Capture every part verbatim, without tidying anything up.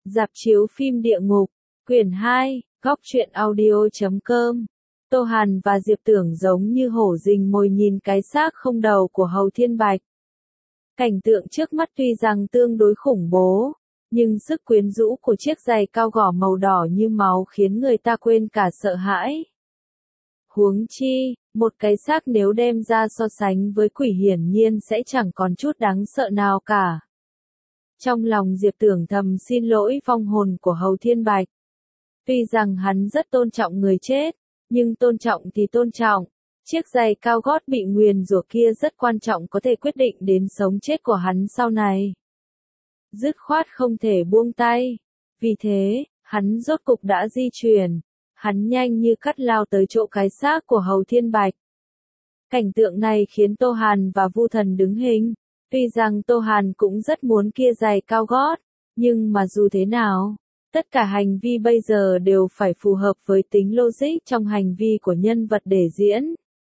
Rạp chiếu phim địa ngục, quyển hai, góc truyện audio chấm com. Tô Hàn và Diệp Tưởng giống như hổ rình mồi nhìn cái xác không đầu của Hầu Thiên Bạch. Cảnh tượng trước mắt tuy rằng tương đối khủng bố, nhưng sức quyến rũ của chiếc giày cao gỏ màu đỏ như máu khiến người ta quên cả sợ hãi. Huống chi, một cái xác nếu đem ra so sánh với quỷ hiển nhiên sẽ chẳng còn chút đáng sợ nào cả. Trong lòng Diệp Tưởng thầm xin lỗi vong hồn của Hầu Thiên Bạch. Tuy rằng hắn rất tôn trọng người chết, nhưng tôn trọng thì tôn trọng. Chiếc giày cao gót bị nguyền rủa kia rất quan trọng có thể quyết định đến sống chết của hắn sau này. Dứt khoát không thể buông tay. Vì thế, hắn rốt cục đã di chuyển. Hắn nhanh như cắt lao tới chỗ cái xác của Hầu Thiên Bạch. Cảnh tượng này khiến Tô Hàn và Vu Thần đứng hình. Tuy rằng Tô Hàn cũng rất muốn kia giày cao gót, nhưng mà dù thế nào, tất cả hành vi bây giờ đều phải phù hợp với tính logic trong hành vi của nhân vật để diễn.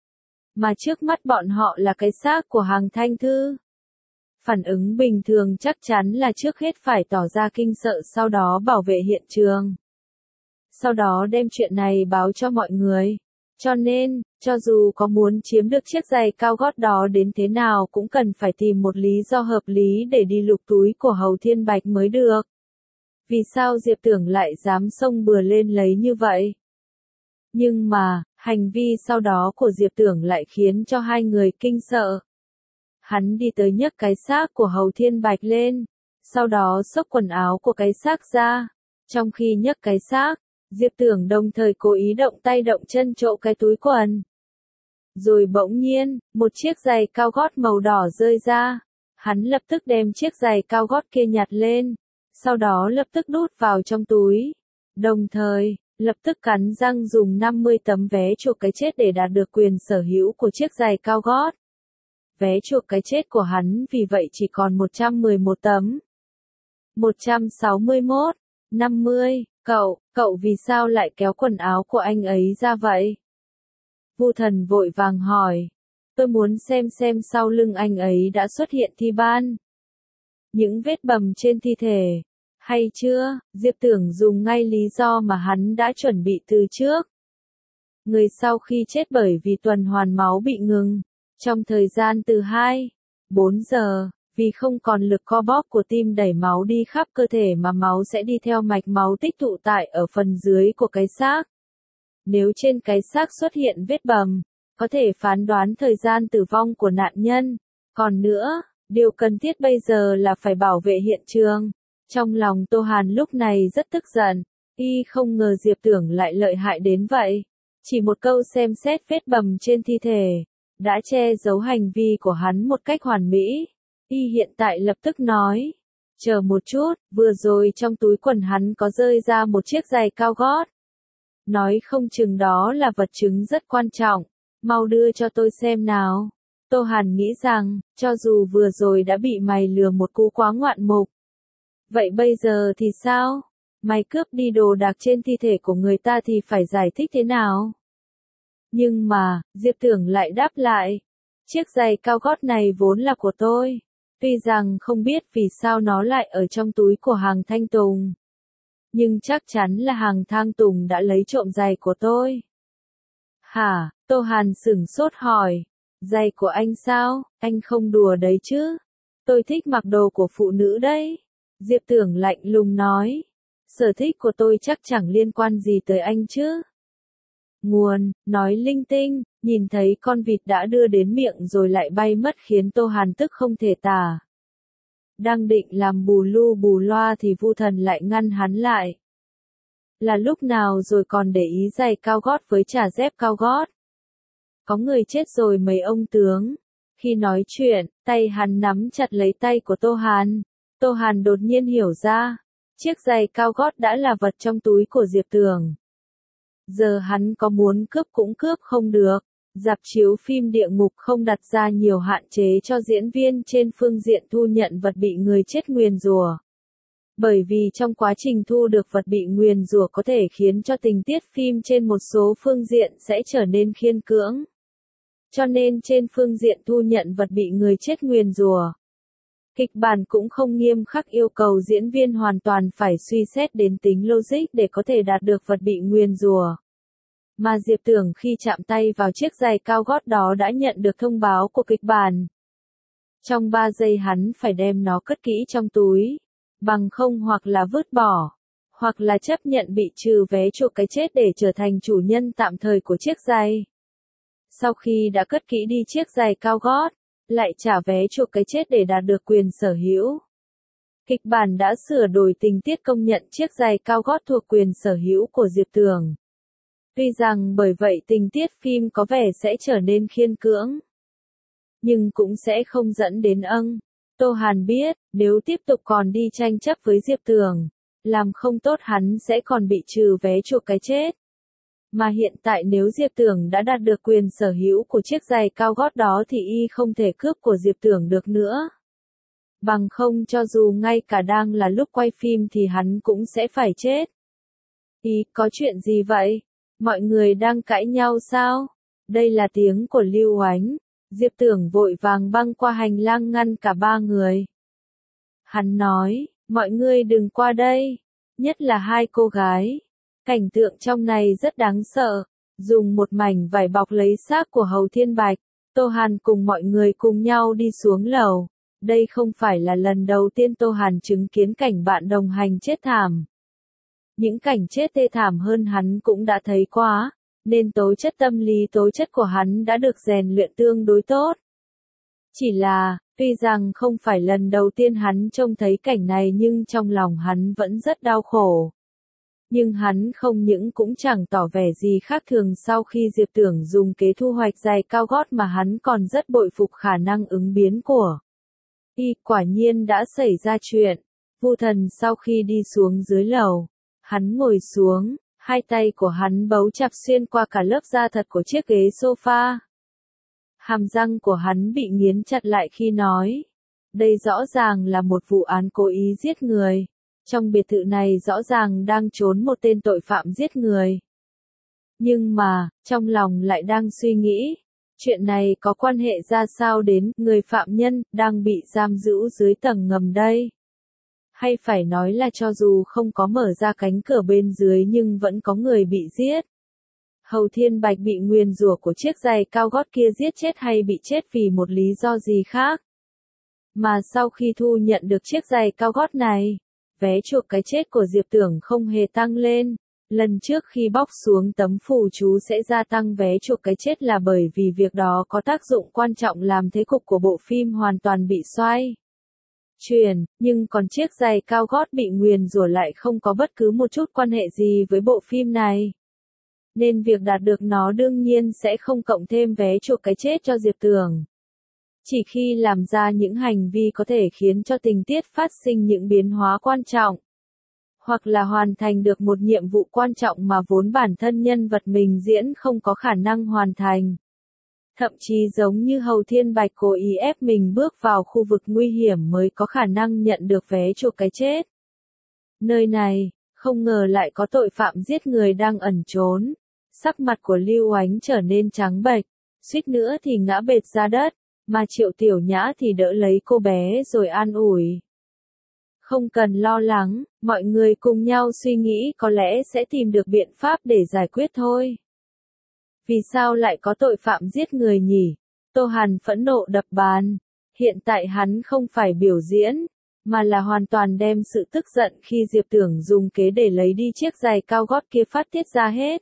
Mà trước mắt bọn họ là cái xác của Hàng Thanh Thư. Phản ứng bình thường chắc chắn là trước hết phải tỏ ra kinh sợ, sau đó bảo vệ hiện trường. Sau đó đem chuyện này báo cho mọi người. Cho nên, cho dù có muốn chiếm được chiếc giày cao gót đó đến thế nào cũng cần phải tìm một lý do hợp lý để đi lục túi của Hầu Thiên Bạch mới được. Vì sao Diệp Tưởng lại dám xông bừa lên lấy như vậy? Nhưng mà, hành vi sau đó của Diệp Tưởng lại khiến cho hai người kinh sợ. Hắn đi tới nhấc cái xác của Hầu Thiên Bạch lên, sau đó xốc quần áo của cái xác ra. Trong khi nhấc cái xác, Diệp Tưởng đồng thời cố ý động tay động chân trộm cái túi quần. Rồi bỗng nhiên, một chiếc giày cao gót màu đỏ rơi ra. Hắn lập tức đem chiếc giày cao gót kia nhặt lên, sau đó lập tức đút vào trong túi. Đồng thời, lập tức cắn răng dùng năm mươi tấm vé chuộc cái chết để đạt được quyền sở hữu của chiếc giày cao gót. Vé chuộc cái chết của hắn vì vậy chỉ còn một trăm mười một tấm. một trăm sáu mươi mốt, năm mươi, cậu, cậu vì sao lại kéo quần áo của anh ấy ra vậy? Vu Thần vội vàng hỏi. Tôi muốn xem xem sau lưng anh ấy đã xuất hiện thi ban. Những vết bầm trên thi thể. Hay chưa, Diệp Tưởng dùng ngay lý do mà hắn đã chuẩn bị từ trước. Người sau khi chết bởi vì tuần hoàn máu bị ngừng, trong thời gian từ hai đến bốn giờ, vì không còn lực co bóp của tim đẩy máu đi khắp cơ thể mà máu sẽ đi theo mạch máu tích tụ tại ở phần dưới của cái xác. Nếu trên cái xác xuất hiện vết bầm, có thể phán đoán thời gian tử vong của nạn nhân. Còn nữa, điều cần thiết bây giờ là phải bảo vệ hiện trường. Trong lòng Tô Hàn lúc này rất tức giận, y không ngờ Diệp Tưởng lại lợi hại đến vậy. Chỉ một câu xem xét vết bầm trên thi thể, đã che giấu hành vi của hắn một cách hoàn mỹ. Y hiện tại lập tức nói, chờ một chút, vừa rồi trong túi quần hắn có rơi ra một chiếc giày cao gót. Nói không chừng đó là vật chứng rất quan trọng, mau đưa cho tôi xem nào. Tô Hàn nghĩ rằng, cho dù vừa rồi đã bị mày lừa một cú quá ngoạn mục. Vậy bây giờ thì sao? Mày cướp đi đồ đạc trên thi thể của người ta thì phải giải thích thế nào? Nhưng mà, Diệp Tưởng lại đáp lại, chiếc giày cao gót này vốn là của tôi. Tuy rằng không biết vì sao nó lại ở trong túi của Hàng Thanh Tùng. Nhưng chắc chắn là Hàng Thanh Tùng đã lấy trộm giày của tôi. Hả? Tô Hàn sửng sốt hỏi. Giày của anh sao? Anh không đùa đấy chứ? Tôi thích mặc đồ của phụ nữ đấy. Diệp Tưởng lạnh lùng nói. Sở thích của tôi chắc chẳng liên quan gì tới anh chứ. Nguồn, nói linh tinh, nhìn thấy con vịt đã đưa đến miệng rồi lại bay mất khiến Tô Hàn tức không thể tả. Đang định làm bù lu bù loa thì Vu Thần lại ngăn hắn lại. Là lúc nào rồi còn để ý giày cao gót với chả dép cao gót? Có người chết rồi mấy ông tướng. Khi nói chuyện, tay hắn nắm chặt lấy tay của Tô Hàn. Tô Hàn đột nhiên hiểu ra, chiếc giày cao gót đã là vật trong túi của Diệp Tưởng. Giờ hắn có muốn cướp cũng cướp không được. Rạp chiếu phim địa ngục không đặt ra nhiều hạn chế cho diễn viên trên phương diện thu nhận vật bị người chết nguyền rủa. Bởi vì trong quá trình thu được vật bị nguyền rủa có thể khiến cho tình tiết phim trên một số phương diện sẽ trở nên khiên cưỡng. Cho nên trên phương diện thu nhận vật bị người chết nguyền rủa, Kịch bản cũng không nghiêm khắc yêu cầu diễn viên hoàn toàn phải suy xét đến tính logic để có thể đạt được vật bị nguyền rủa. Mà Diệp Tưởng khi chạm tay vào chiếc giày cao gót đó đã nhận được thông báo của kịch bản. Trong ba giây hắn phải đem nó cất kỹ trong túi, bằng không hoặc là vứt bỏ, hoặc là chấp nhận bị trừ vé chuộc cái chết để trở thành chủ nhân tạm thời của chiếc giày. Sau khi đã cất kỹ đi chiếc giày cao gót, lại trả vé chuộc cái chết để đạt được quyền sở hữu. Kịch bản đã sửa đổi tình tiết công nhận chiếc giày cao gót thuộc quyền sở hữu của Diệp Tưởng. Tuy rằng bởi vậy tình tiết phim có vẻ sẽ trở nên khiên cưỡng, nhưng cũng sẽ không dẫn đến âng. Tô Hàn biết, nếu tiếp tục còn đi tranh chấp với Diệp Tưởng, làm không tốt hắn sẽ còn bị trừ vé chuộc cái chết. Mà hiện tại nếu Diệp Tưởng đã đạt được quyền sở hữu của chiếc giày cao gót đó thì y không thể cướp của Diệp Tưởng được nữa. Bằng không cho dù ngay cả đang là lúc quay phim thì hắn cũng sẽ phải chết. Y, có chuyện gì vậy? Mọi người đang cãi nhau sao? Đây là tiếng của Lưu Oánh. Diệp Tưởng vội vàng băng qua hành lang ngăn cả ba người. Hắn nói, mọi người đừng qua đây, nhất là hai cô gái. Cảnh tượng trong này rất đáng sợ, dùng một mảnh vải bọc lấy xác của Hầu Thiên Bạch. Tô Hàn cùng mọi người cùng nhau đi xuống lầu. Đây không phải là lần đầu tiên Tô Hàn chứng kiến cảnh bạn đồng hành chết thảm. Những cảnh chết thê thảm hơn hắn cũng đã thấy quá, nên tố chất tâm lý tố chất của hắn đã được rèn luyện tương đối tốt. Chỉ là, tuy rằng không phải lần đầu tiên hắn trông thấy cảnh này nhưng trong lòng hắn vẫn rất đau khổ. Nhưng hắn không những cũng chẳng tỏ vẻ gì khác thường sau khi Diệp Tưởng dùng kế thu hoạch giày cao gót mà hắn còn rất bội phục khả năng ứng biến của y. Quả nhiên đã xảy ra chuyện. Vu Thần sau khi đi xuống dưới lầu, hắn ngồi xuống, hai tay của hắn bấu chặt xuyên qua cả lớp da thật của chiếc ghế sofa. Hàm răng của hắn bị nghiến chặt lại khi nói. Đây rõ ràng là một vụ án cố ý giết người. Trong biệt thự này rõ ràng đang trốn một tên tội phạm giết người. Nhưng mà, trong lòng lại đang suy nghĩ, chuyện này có quan hệ ra sao đến người phạm nhân đang bị giam giữ dưới tầng ngầm đây? Hay phải nói là cho dù không có mở ra cánh cửa bên dưới nhưng vẫn có người bị giết? Hầu Thiên Bạch bị nguyền rủa của chiếc giày cao gót kia giết chết hay bị chết vì một lý do gì khác? Mà sau khi thu nhận được chiếc giày cao gót này, vé chuộc cái chết của Diệp Tưởng không hề tăng lên. Lần trước khi bóc xuống tấm phù chú sẽ gia tăng vé chuộc cái chết là bởi vì việc đó có tác dụng quan trọng làm thế cục của bộ phim hoàn toàn bị xoay chuyển, nhưng còn chiếc giày cao gót bị nguyền rủa lại không có bất cứ một chút quan hệ gì với bộ phim này. Nên việc đạt được nó đương nhiên sẽ không cộng thêm vé chuộc cái chết cho Diệp Tưởng. Chỉ khi làm ra những hành vi có thể khiến cho tình tiết phát sinh những biến hóa quan trọng, hoặc là hoàn thành được một nhiệm vụ quan trọng mà vốn bản thân nhân vật mình diễn không có khả năng hoàn thành. Thậm chí giống như Hầu Thiên Bạch cố ý ép mình bước vào khu vực nguy hiểm mới có khả năng nhận được vé chuộc cái chết. Nơi này, không ngờ lại có tội phạm giết người đang ẩn trốn. Sắc mặt của Lưu Oánh trở nên trắng bệch, suýt nữa thì ngã bệt ra đất, mà Triệu Tiểu Nhã thì đỡ lấy cô bé rồi an ủi. Không cần lo lắng, mọi người cùng nhau suy nghĩ có lẽ sẽ tìm được biện pháp để giải quyết thôi. Vì sao lại có tội phạm giết người nhỉ? Tô Hàn phẫn nộ đập bàn. Hiện tại hắn không phải biểu diễn, mà là hoàn toàn đem sự tức giận khi Diệp Tưởng dùng kế để lấy đi chiếc giày cao gót kia phát tiết ra hết.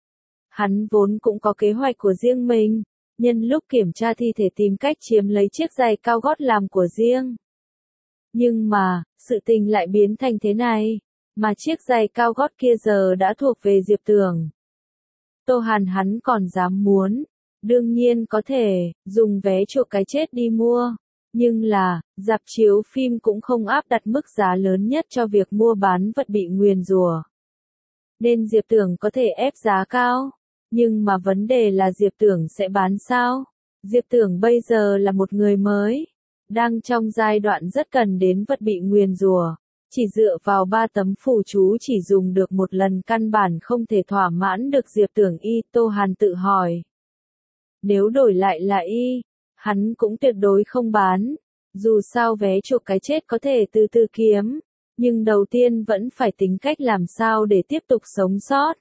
Hắn vốn cũng có kế hoạch của riêng mình, nhân lúc kiểm tra thi thể tìm cách chiếm lấy chiếc giày cao gót làm của riêng. Nhưng mà, sự tình lại biến thành thế này, mà chiếc giày cao gót kia giờ đã thuộc về Diệp Tưởng. Tô Hàn hắn còn dám muốn, đương nhiên có thể, dùng vé chuộc cái chết đi mua. Nhưng là, rạp chiếu phim cũng không áp đặt mức giá lớn nhất cho việc mua bán vật bị nguyền rủa. Nên Diệp Tưởng có thể ép giá cao. Nhưng mà vấn đề là Diệp Tưởng sẽ bán sao? Diệp Tưởng bây giờ là một người mới, đang trong giai đoạn rất cần đến vật bị nguyền rủa. Chỉ dựa vào ba tấm phù chú chỉ dùng được một lần căn bản không thể thỏa mãn được Diệp Tưởng y. Tô Hàn tự hỏi. Nếu đổi lại là y, hắn cũng tuyệt đối không bán. Dù sao vé chuộc cái chết có thể từ từ kiếm, nhưng đầu tiên vẫn phải tính cách làm sao để tiếp tục sống sót.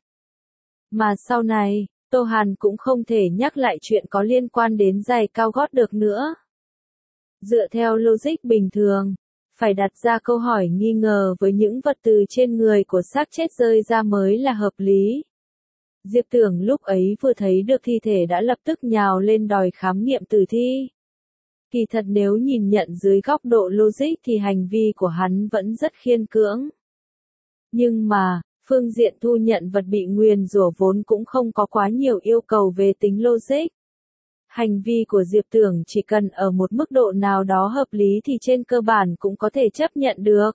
Mà sau này, Tô Hàn cũng không thể nhắc lại chuyện có liên quan đến giày cao gót được nữa. Dựa theo logic bình thường, phải đặt ra câu hỏi nghi ngờ với những vật từ trên người của xác chết rơi ra mới là hợp lý. Diệp Tưởng lúc ấy vừa thấy được thi thể đã lập tức nhào lên đòi khám nghiệm tử thi. Kỳ thật nếu nhìn nhận dưới góc độ logic thì hành vi của hắn vẫn rất khiên cưỡng. Nhưng mà, phương diện thu nhận vật bị nguyền rủa vốn cũng không có quá nhiều yêu cầu về tính logic. Hành vi của Diệp Tưởng chỉ cần ở một mức độ nào đó hợp lý thì trên cơ bản cũng có thể chấp nhận được.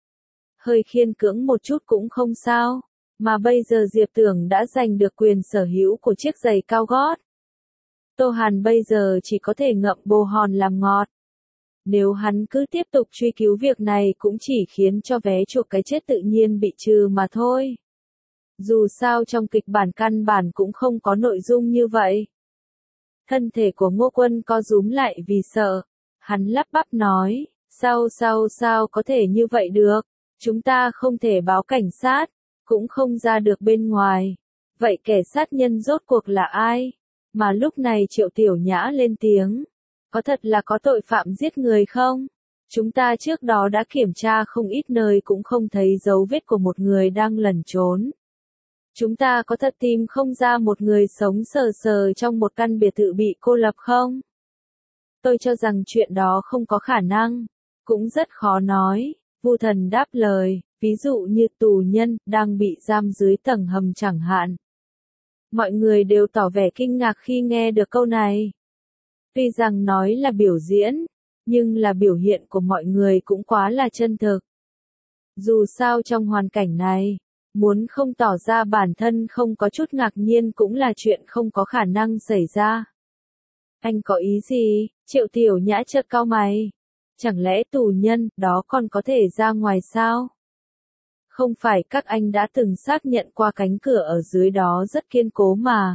Hơi khiên cưỡng một chút cũng không sao, mà bây giờ Diệp Tưởng đã giành được quyền sở hữu của chiếc giày cao gót. Tô Hàn bây giờ chỉ có thể ngậm bồ hòn làm ngọt. Nếu hắn cứ tiếp tục truy cứu việc này cũng chỉ khiến cho vé chuộc cái chết tự nhiên bị trừ mà thôi. Dù sao trong kịch bản căn bản cũng không có nội dung như vậy. Thân thể của Ngô Quân co rúm lại vì sợ. Hắn lắp bắp nói, sao sao sao có thể như vậy được, chúng ta không thể báo cảnh sát, cũng không ra được bên ngoài. Vậy kẻ sát nhân rốt cuộc là ai? Mà lúc này Triệu Tiểu Nhã lên tiếng. Có thật là có tội phạm giết người không? Chúng ta trước đó đã kiểm tra không ít nơi cũng không thấy dấu vết của một người đang lẩn trốn. Chúng ta có thật tìm không ra một người sống sờ sờ trong một căn biệt thự bị cô lập không? Tôi cho rằng chuyện đó không có khả năng. Cũng rất khó nói. Vu Thần đáp lời, ví dụ như tù nhân đang bị giam dưới tầng hầm chẳng hạn. Mọi người đều tỏ vẻ kinh ngạc khi nghe được câu này. Tuy rằng nói là biểu diễn, nhưng là biểu hiện của mọi người cũng quá là chân thực. Dù sao trong hoàn cảnh này, muốn không tỏ ra bản thân không có chút ngạc nhiên cũng là chuyện không có khả năng xảy ra. Anh có ý gì? Triệu Tiểu Nhã chợt cau mày. Chẳng lẽ tù nhân đó còn có thể ra ngoài sao? Không phải các anh đã từng xác nhận qua cánh cửa ở dưới đó rất kiên cố mà.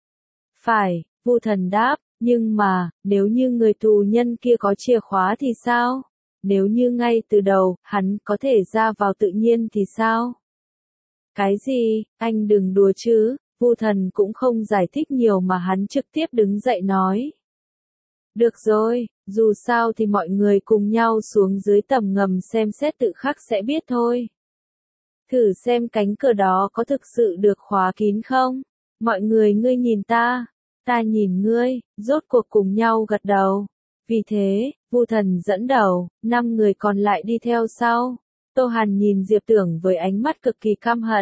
Phải, Vu Thần đáp, nhưng mà, nếu như người tù nhân kia có chìa khóa thì sao? Nếu như ngay từ đầu, hắn có thể ra vào tự nhiên thì sao? Cái gì, anh đừng đùa chứ, Vu Thần cũng không giải thích nhiều mà hắn trực tiếp đứng dậy nói. Được rồi, dù sao thì mọi người cùng nhau xuống dưới tầng ngầm xem xét tự khắc sẽ biết thôi. Thử xem cánh cửa đó có thực sự được khóa kín không? Mọi người ngươi nhìn ta, ta nhìn ngươi, rốt cuộc cùng nhau gật đầu. Vì thế, Vu Thần dẫn đầu, năm người còn lại đi theo sau. Tô Hàn nhìn Diệp Tưởng với ánh mắt cực kỳ căm hận.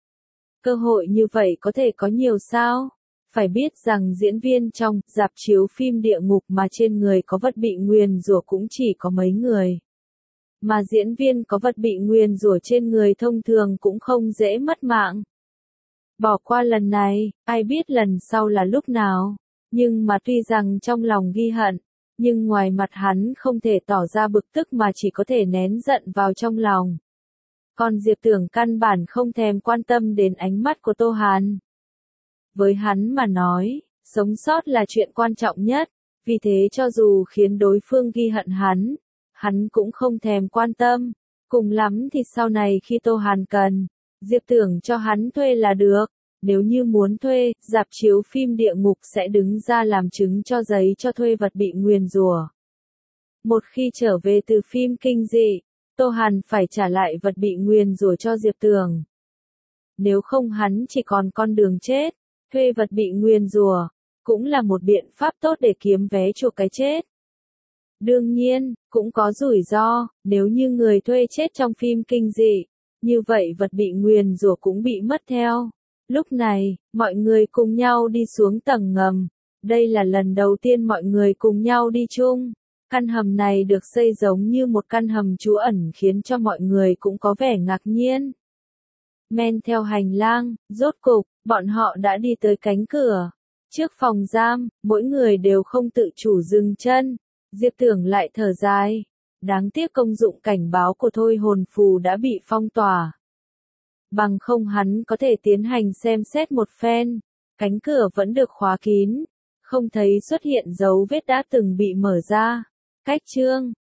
Cơ hội như vậy có thể có nhiều sao? Phải biết rằng diễn viên trong rạp chiếu phim địa ngục mà trên người có vật bị nguyền rủa cũng chỉ có mấy người. Mà diễn viên có vật bị nguyền rủa trên người thông thường cũng không dễ mất mạng. Bỏ qua lần này, ai biết lần sau là lúc nào. Nhưng mà tuy rằng trong lòng ghi hận, nhưng ngoài mặt hắn không thể tỏ ra bực tức mà chỉ có thể nén giận vào trong lòng. Còn Diệp Tưởng căn bản không thèm quan tâm đến ánh mắt của Tô Hàn. Với hắn mà nói, sống sót là chuyện quan trọng nhất, vì thế cho dù khiến đối phương ghi hận hắn, hắn cũng không thèm quan tâm. Cùng lắm thì sau này khi Tô Hàn cần, Diệp Tưởng cho hắn thuê là được. Nếu như muốn thuê, rạp chiếu phim địa ngục sẽ đứng ra làm chứng cho giấy cho thuê vật bị nguyền rủa. Một khi trở về từ phim kinh dị, Tô Hàn phải trả lại vật bị nguyền rủa cho Diệp Tưởng. Nếu không hắn chỉ còn con đường chết, thuê vật bị nguyền rủa cũng là một biện pháp tốt để kiếm vé chuộc cái chết. Đương nhiên, cũng có rủi ro, nếu như người thuê chết trong phim kinh dị, như vậy vật bị nguyền rủa cũng bị mất theo. Lúc này, mọi người cùng nhau đi xuống tầng ngầm. Đây là lần đầu tiên mọi người cùng nhau đi chung. Căn hầm này được xây giống như một căn hầm trú ẩn khiến cho mọi người cũng có vẻ ngạc nhiên. Men theo hành lang, rốt cục, bọn họ đã đi tới cánh cửa. Trước phòng giam, mỗi người đều không tự chủ dừng chân. Diệp Tưởng lại thở dài. Đáng tiếc công dụng cảnh báo của thôi hồn phù đã bị phong tỏa. Bằng không hắn có thể tiến hành xem xét một phen. Cánh cửa vẫn được khóa kín. Không thấy xuất hiện dấu vết đã từng bị mở ra. Cách chương